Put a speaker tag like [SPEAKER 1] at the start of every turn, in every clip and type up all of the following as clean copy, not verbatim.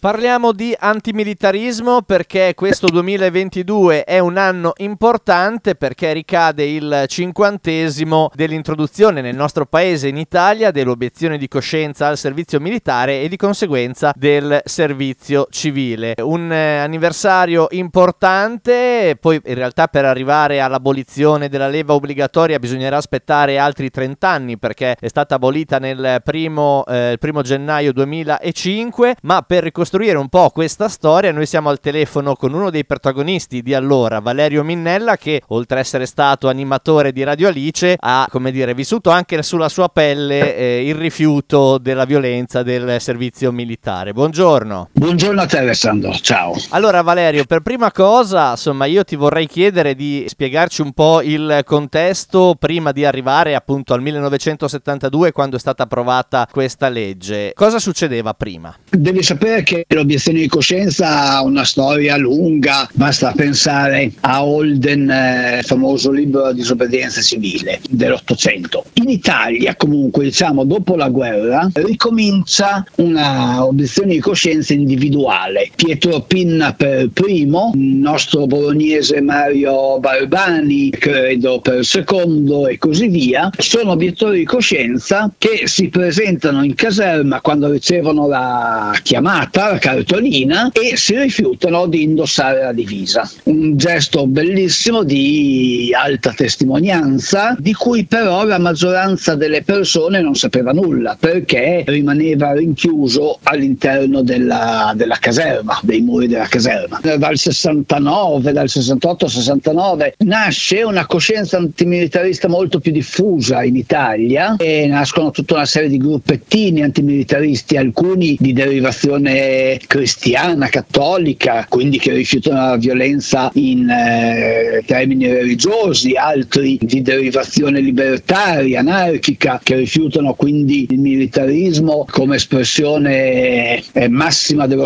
[SPEAKER 1] Parliamo di antimilitarismo perché questo 2022 è un anno importante perché ricade il 50° dell'introduzione nel nostro paese, in Italia, dell'obiezione di coscienza al servizio militare e di conseguenza del servizio civile. Un anniversario importante, poi in realtà per arrivare all'abolizione della leva obbligatoria bisognerà aspettare altri 30 anni perché è stata abolita nel primo gennaio 2005, ma per ricostruire un po' questa storia noi siamo al telefono con uno dei protagonisti di allora, Valerio Minnella, che oltre a essere stato animatore di Radio Alice ha, vissuto anche sulla sua pelle il rifiuto della violenza del servizio militare. Buongiorno.
[SPEAKER 2] Buongiorno a te Alessandro, ciao.
[SPEAKER 1] Allora Valerio, per prima cosa, io ti vorrei chiedere di spiegarci un po' il contesto prima di arrivare appunto al 1972 quando è stata approvata questa legge. Cosa succedeva prima?
[SPEAKER 2] Devi sapere che l'obiezione di coscienza ha una storia lunga, basta pensare a Holden, il famoso libro La disobbedienza civile dell'800. In Italia comunque, dopo la guerra, ricomincia una obiezione di coscienza individuale. Pietro Pinna per primo, il nostro bolognese Mario Barbani, credo per secondo e così via, sono obiettori di coscienza che si presentano in caserma quando ricevono la chiamata, la cartolina, e si rifiutano di indossare la divisa. Un gesto bellissimo di alta testimonianza, di cui però la maggioranza delle persone non sapeva nulla, perché rimaneva rinchiuso all'interno della caserma, dei muri della caserma. Dal 68-69 nasce una coscienza antimilitarista molto più diffusa in Italia e nascono tutta una serie di gruppettini antimilitaristi, alcuni di derivazione cristiana, cattolica, quindi che rifiutano la violenza in termini religiosi, altri di derivazione libertaria, anarchica, che rifiutano quindi il militarismo come espressione massima dello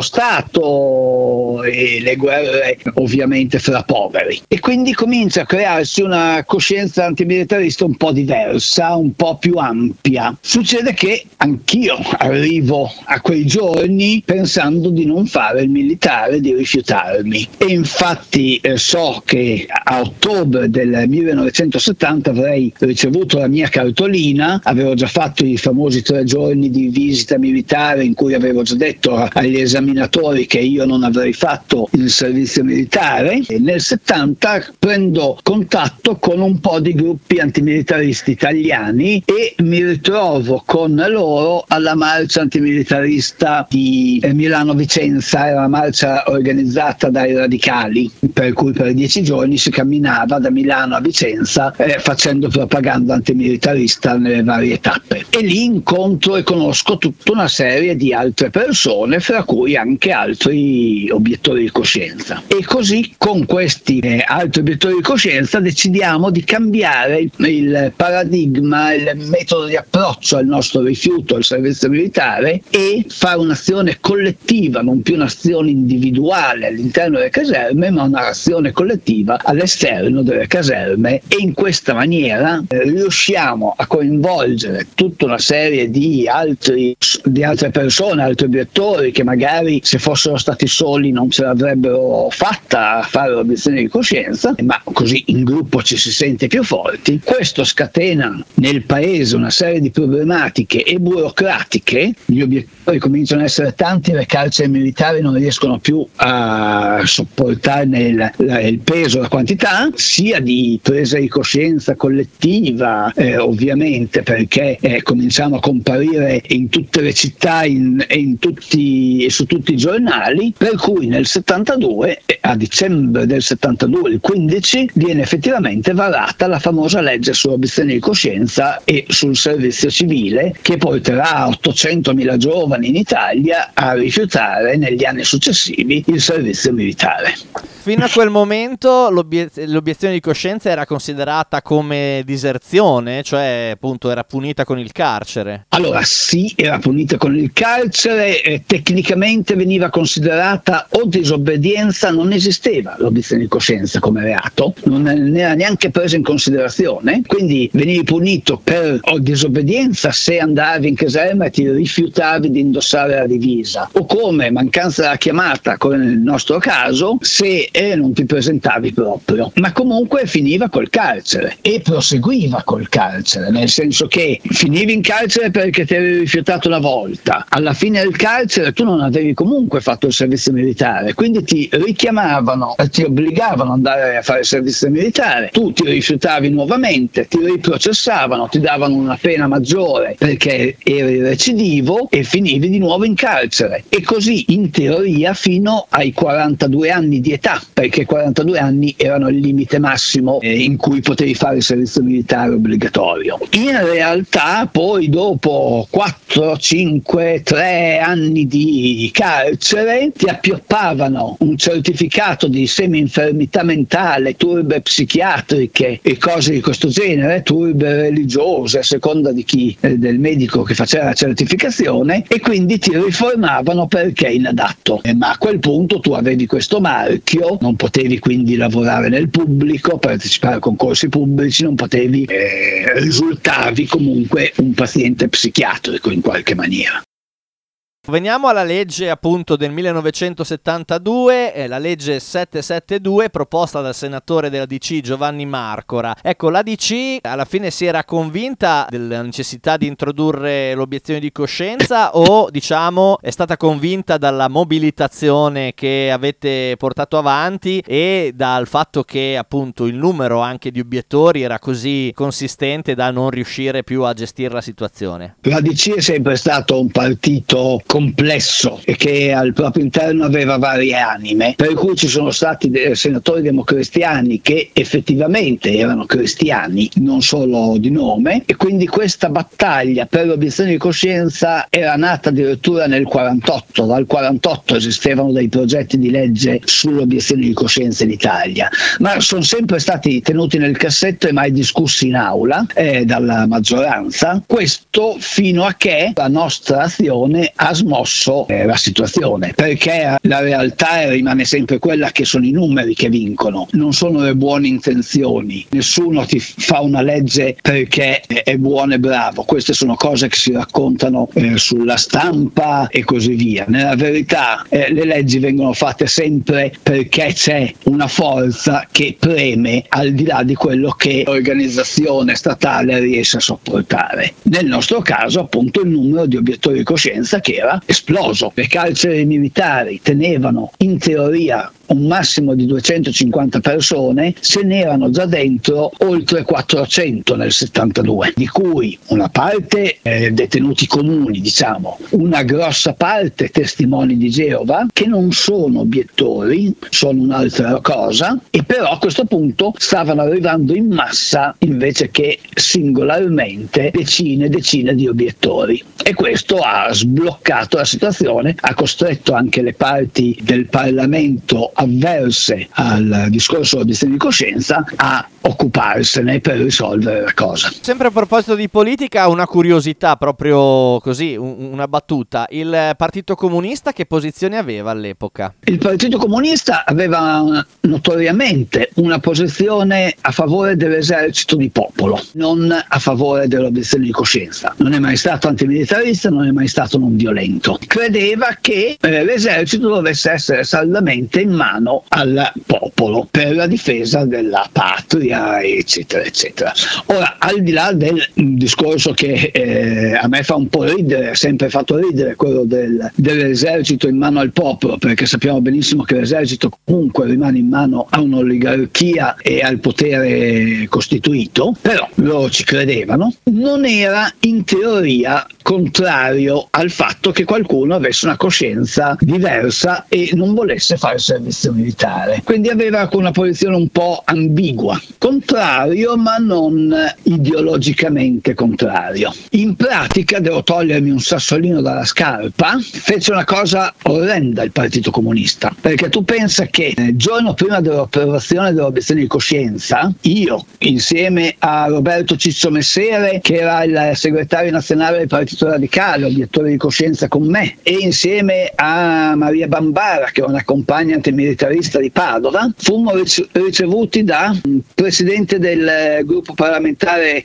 [SPEAKER 2] Stato e le guerre ovviamente fra poveri. E quindi comincia a crearsi una coscienza antimilitarista un po' diversa, un po' più ampia. Succede che anch'io arrivo a quei giorni pensando di non fare il militare, di rifiutarmi, e infatti so che a ottobre del 1970 avrei ricevuto la mia cartolina, avevo già fatto i famosi 3 giorni di visita militare in cui avevo già detto agli esaminatori che io non avrei fatto il servizio militare, e nel 70 prendo contatto con un po' di gruppi antimilitaristi italiani e mi ritrovo con loro alla marcia antimilitarista di Milano-Vicenza. Era una marcia organizzata dai radicali, per cui per 10 giorni si camminava da Milano a Vicenza facendo propaganda antimilitarista nelle varie tappe. E lì incontro e conosco tutta una serie di altre persone, fra cui anche altri obiettori di coscienza. E così con questi altri obiettori di coscienza decidiamo di cambiare il paradigma, il metodo di approccio al nostro rifiuto al servizio militare e fare un'azione collettiva, non più un'azione individuale all'interno delle caserme, ma un'azione collettiva all'esterno delle caserme, e in questa maniera riusciamo a coinvolgere tutta una serie di altre persone, altri obiettori che magari se fossero stati soli non ce l'avrebbero fatta a fare l'obiezione di coscienza, ma così in gruppo ci si sente più forti. Questo scatena nel paese una serie di problematiche e burocratiche, gli obiettori cominciano ad essere tanti, le carceri militari non riescono più a sopportarne il peso, la quantità, sia di presa di coscienza collettiva, ovviamente, perché cominciamo a comparire in tutte le città e su tutti i giornali, per cui nel 72, a dicembre del 72, il 15, viene effettivamente varata la famosa legge sull'obiezione di coscienza e sul servizio civile, che porterà 800.000 giovani in Italia a rifiutare negli anni successivi il servizio militare.
[SPEAKER 1] Fino a quel momento l'obiezione di coscienza era considerata come diserzione, cioè appunto era punita con il carcere.
[SPEAKER 2] Allora sì, era punita con il carcere, tecnicamente veniva considerata o disobbedienza, non esisteva l'obiezione di coscienza come reato, non era neanche presa in considerazione, quindi venivi punito per disobbedienza se andavi in caserma e ti rifiutavi di indossare la divisa, o o come mancanza della chiamata, come nel nostro caso, se non ti presentavi proprio. Ma comunque finiva col carcere e proseguiva col carcere, nel senso che finivi in carcere perché ti avevi rifiutato una volta, alla fine del carcere tu non avevi comunque fatto il servizio militare, quindi ti richiamavano, ti obbligavano ad andare a fare il servizio militare, tu ti rifiutavi nuovamente, ti riprocessavano, ti davano una pena maggiore perché eri recidivo e finivi di nuovo in carcere, e così in teoria fino ai 42 anni di età, perché 42 anni erano il limite massimo in cui potevi fare il servizio militare obbligatorio. In realtà poi dopo 4, 5, 3 anni di carcere ti appioppavano un certificato di semi-infermità mentale, turbe psichiatriche e cose di questo genere, turbe religiose a seconda di chi, del medico che faceva la certificazione, e quindi ti riformavano perché inadatto. Ma a quel punto tu avevi questo marchio, non potevi quindi lavorare nel pubblico, partecipare a concorsi pubblici, non potevi, risultavi comunque un paziente psichiatrico in qualche maniera.
[SPEAKER 1] Veniamo alla legge appunto del 1972, la legge 772 proposta dal senatore della DC Giovanni Marcora. Ecco, la DC alla fine si era convinta della necessità di introdurre l'obiezione di coscienza, o diciamo è stata convinta dalla mobilitazione che avete portato avanti e dal fatto che appunto il numero anche di obiettori era così consistente da non riuscire più a gestire la situazione?
[SPEAKER 2] La DC è sempre stato un partito complesso e che al proprio interno aveva varie anime, per cui ci sono stati dei senatori democristiani che effettivamente erano cristiani, non solo di nome, e quindi questa battaglia per l'obiezione di coscienza era nata addirittura nel 48. Dal 48 esistevano dei progetti di legge sull'obiezione di coscienza in Italia, ma sono sempre stati tenuti nel cassetto e mai discussi in aula dalla maggioranza, questo fino a che la nostra azione ha smosso la situazione, perché la realtà rimane sempre quella che sono i numeri che vincono, non sono le buone intenzioni. Nessuno ti fa una legge perché è buono e bravo, queste sono cose che si raccontano sulla stampa e così via. Nella verità le leggi vengono fatte sempre perché c'è una forza che preme al di là di quello che l'organizzazione statale riesce a sopportare. Nel nostro caso appunto il numero di obiettori di coscienza che era esploso. Le carceri militari tenevano in teoria un massimo di 250 persone, se n'erano già dentro oltre 400 nel 72, di cui una parte detenuti comuni, diciamo, una grossa parte testimoni di Geova, che non sono obiettori, sono un'altra cosa, e però a questo punto stavano arrivando in massa invece che singolarmente decine e decine di obiettori, e questo ha sbloccato la situazione, ha costretto anche le parti del Parlamento avverse al discorso dell'obiezione di coscienza a occuparsene per risolvere la cosa.
[SPEAKER 1] Sempre a proposito di politica, una curiosità, proprio così, una battuta. Il Partito Comunista che posizione aveva all'epoca?
[SPEAKER 2] Il Partito Comunista aveva notoriamente una posizione a favore dell'esercito di popolo, non a favore dell'obiezione di coscienza. Non è mai stato antimilitarista, non è mai stato non violento. Credeva che l'esercito dovesse essere saldamente in mano al popolo per la difesa della patria, eccetera eccetera. Ora, al di là del discorso che a me fa un po' ridere, ha sempre fatto ridere, quello dell'esercito in mano al popolo, perché sappiamo benissimo che l'esercito comunque rimane in mano a un'oligarchia e al potere costituito, però loro ci credevano. Non era in teoria contrario al fatto che qualcuno avesse una coscienza diversa e non volesse fare il servizio militare, quindi aveva una posizione un po' ambigua, contrario ma non ideologicamente contrario. In pratica, devo togliermi un sassolino dalla scarpa, fece una cosa orrenda il Partito Comunista, perché tu pensa che il giorno prima dell'approvazione dell'obiezione di coscienza, io insieme a Roberto Ciccio Messere, che era il segretario nazionale del Partito Partito Radicale, obiettore di coscienza con me, e insieme a Maria Bambara, che è una compagna antimilitarista di Padova, fummo ricevuti da presidente del gruppo parlamentare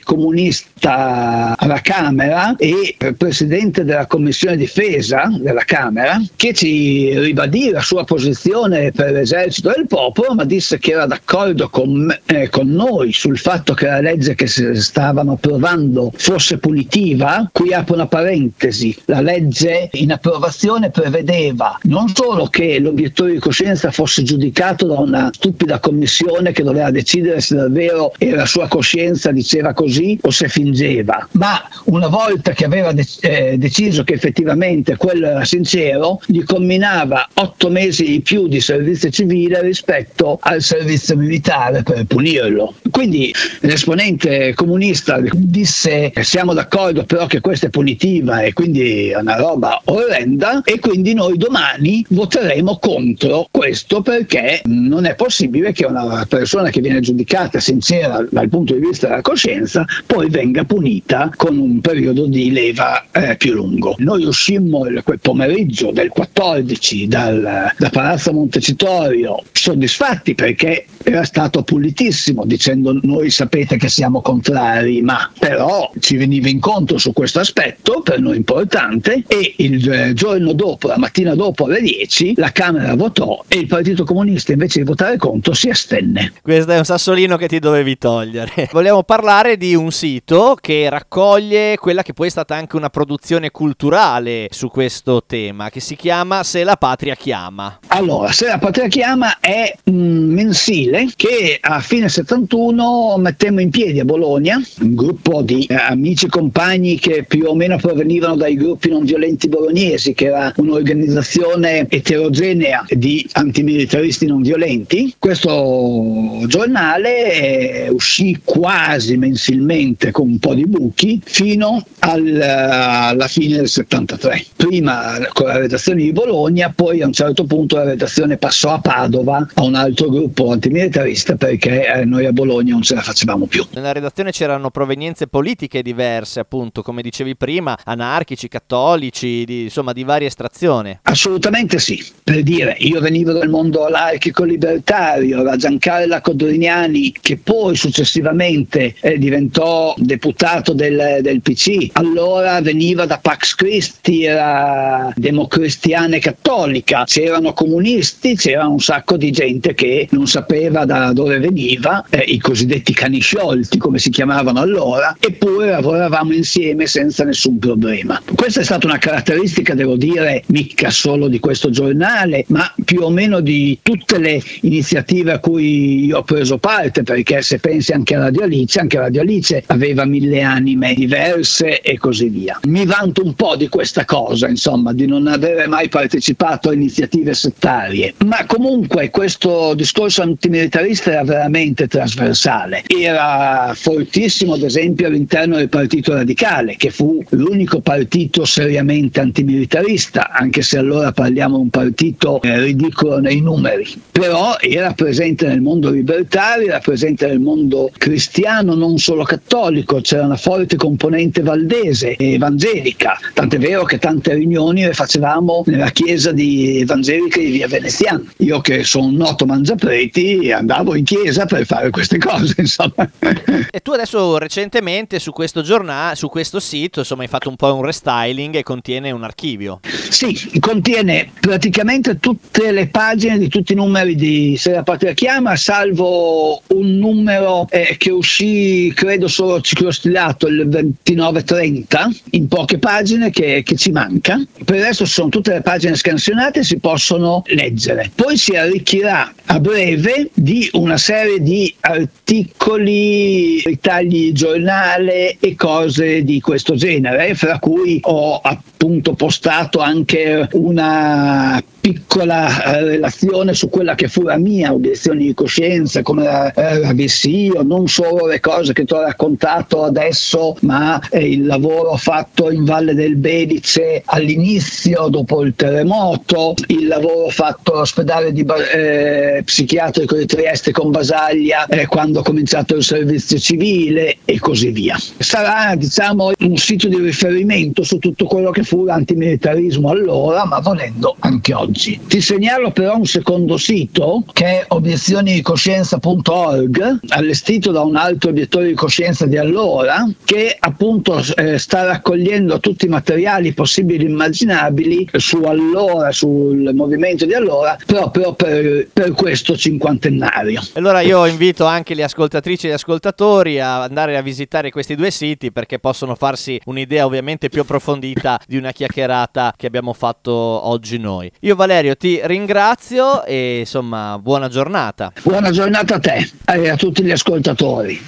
[SPEAKER 2] comunista alla Camera e presidente della Commissione Difesa della Camera, che ci ribadì la sua posizione per l'esercito del popolo, ma disse che era d'accordo con noi sul fatto che la legge che stavano approvando fosse punitiva. Qui apro una parentesi: la legge in approvazione prevedeva non solo che l'obiettore di coscienza fosse giudicato da una stupida commissione che doveva decidere se davvero la sua coscienza diceva così o se fingeva, ma una volta che aveva deciso che effettivamente quello era sincero, gli comminava 8 mesi di più di servizio civile rispetto al servizio militare per punirlo. Quindi l'esponente comunista disse: siamo d'accordo però che questa è punitiva e quindi è una roba orrenda, e quindi noi domani voteremo contro questo, perché non è possibile che una persona che viene giudicata sincera dal punto di vista della coscienza poi venga punita con un periodo di leva più lungo. Noi uscimmo quel pomeriggio del 14 da Palazzo Montecitorio soddisfatti, perché era stato pulitissimo, dicendo: noi sapete che siamo contrari, ma però ci veniva incontro su questo aspetto per noi importante. E il giorno dopo, la mattina dopo alle 10, la Camera votò e il Partito Comunista, invece di votare contro, si astenne.
[SPEAKER 1] Questo è un sassolino che ti dovevi togliere. Vogliamo parlare di un sito che raccoglie quella che poi è stata anche una produzione culturale su questo tema, che si chiama Se la Patria Chiama.
[SPEAKER 2] Allora, Se la Patria Chiama è un mensile che a fine 71 mettemmo in piedi a Bologna, un gruppo di amici compagni che più o meno provenivano dai gruppi non violenti bolognesi, che era un'organizzazione eterogenea di antimilitaristi non violenti. Questo giornale uscì quasi mensilmente, con un po' di buchi, fino alla fine del 73. Prima con la redazione di Bologna, poi a un certo punto la redazione passò a Padova a un altro gruppo antimilitarista, perché noi a Bologna non ce la facevamo più.
[SPEAKER 1] Nella redazione c'erano provenienze politiche diverse, appunto, come dicevi prima, anarchici, cattolici, insomma di varia estrazione.
[SPEAKER 2] Assolutamente sì. Per dire, io venivo dal mondo anarchico libertario, era Giancarlo Codrignani, che poi successivamente diventò deputato del PC, allora veniva da Pax Christi, era democristiana e cattolica, c'erano comunisti, c'era un sacco di gente che non sapeva da dove veniva, i cosiddetti cani sciolti come si chiamavano allora, eppure lavoravamo insieme senza nessun problema. Questa è stata una caratteristica, devo dire, mica solo di questo giornale, ma più o meno di tutte le iniziative a cui io ho preso parte, perché se pensi anche a Radio Alice aveva 1000 anime diverse e così via. Mi vanto un po' di questa cosa, insomma, di non avere mai partecipato a iniziative settarie, ma comunque questo discorso antimilitarista era veramente trasversale, era fortissimo ad esempio all'interno del Partito Radicale, che fu l'unico partito seriamente antimilitarista, anche se allora parliamo di un partito ridicolo nei numeri, però era presente nel mondo libertario, era presente nel mondo cristiano, non solo cattolico, c'era una forte componente valdese e evangelica, tant'è vero che tante riunioni le facevamo nella chiesa evangelica di Via Veneziana. Io, che sono un noto mangiapreti, andavo in chiesa per fare queste cose, insomma.
[SPEAKER 1] E tu adesso recentemente su questo giornale, su questo sito, insomma, hai fatto un po' un restyling e contiene un archivio.
[SPEAKER 2] Sì, contiene praticamente tutte le pagine di tutti i numeri di Se la Patria Chiama, salvo un numero che uscì, credo, solo ciclostilato, il 2930, in poche pagine, che ci manca. Per il resto sono tutte le pagine scansionate e si possono leggere. Poi si arricchirà a breve di una serie di articoli, ritagli giornale e cose di questo genere, fra cui ho appunto postato anche una piccola piccola relazione su quella che fu la mia obiezione di coscienza, come la vissi io, non solo le cose che ti ho raccontato adesso, ma il lavoro fatto in Valle del Belice all'inizio, dopo il terremoto, il lavoro fatto all'ospedale psichiatrico di Trieste con Basaglia quando ho cominciato il servizio civile e così via. Sarà, diciamo, un sito di riferimento su tutto quello che fu l'antimilitarismo allora, ma volendo anche oggi. Ti segnalo però un secondo sito che è obiezioni-di-coscienza.org, allestito da un altro obiettore di coscienza di allora, che appunto sta raccogliendo tutti i materiali possibili e immaginabili sul movimento di allora, proprio per questo cinquantenario.
[SPEAKER 1] Allora io invito anche le ascoltatrici e gli ascoltatori a andare a visitare questi due siti, perché possono farsi un'idea ovviamente più approfondita di una chiacchierata che abbiamo fatto oggi noi. Io, Valerio, ti ringrazio e insomma buona giornata.
[SPEAKER 2] Buona giornata a te e a tutti gli ascoltatori.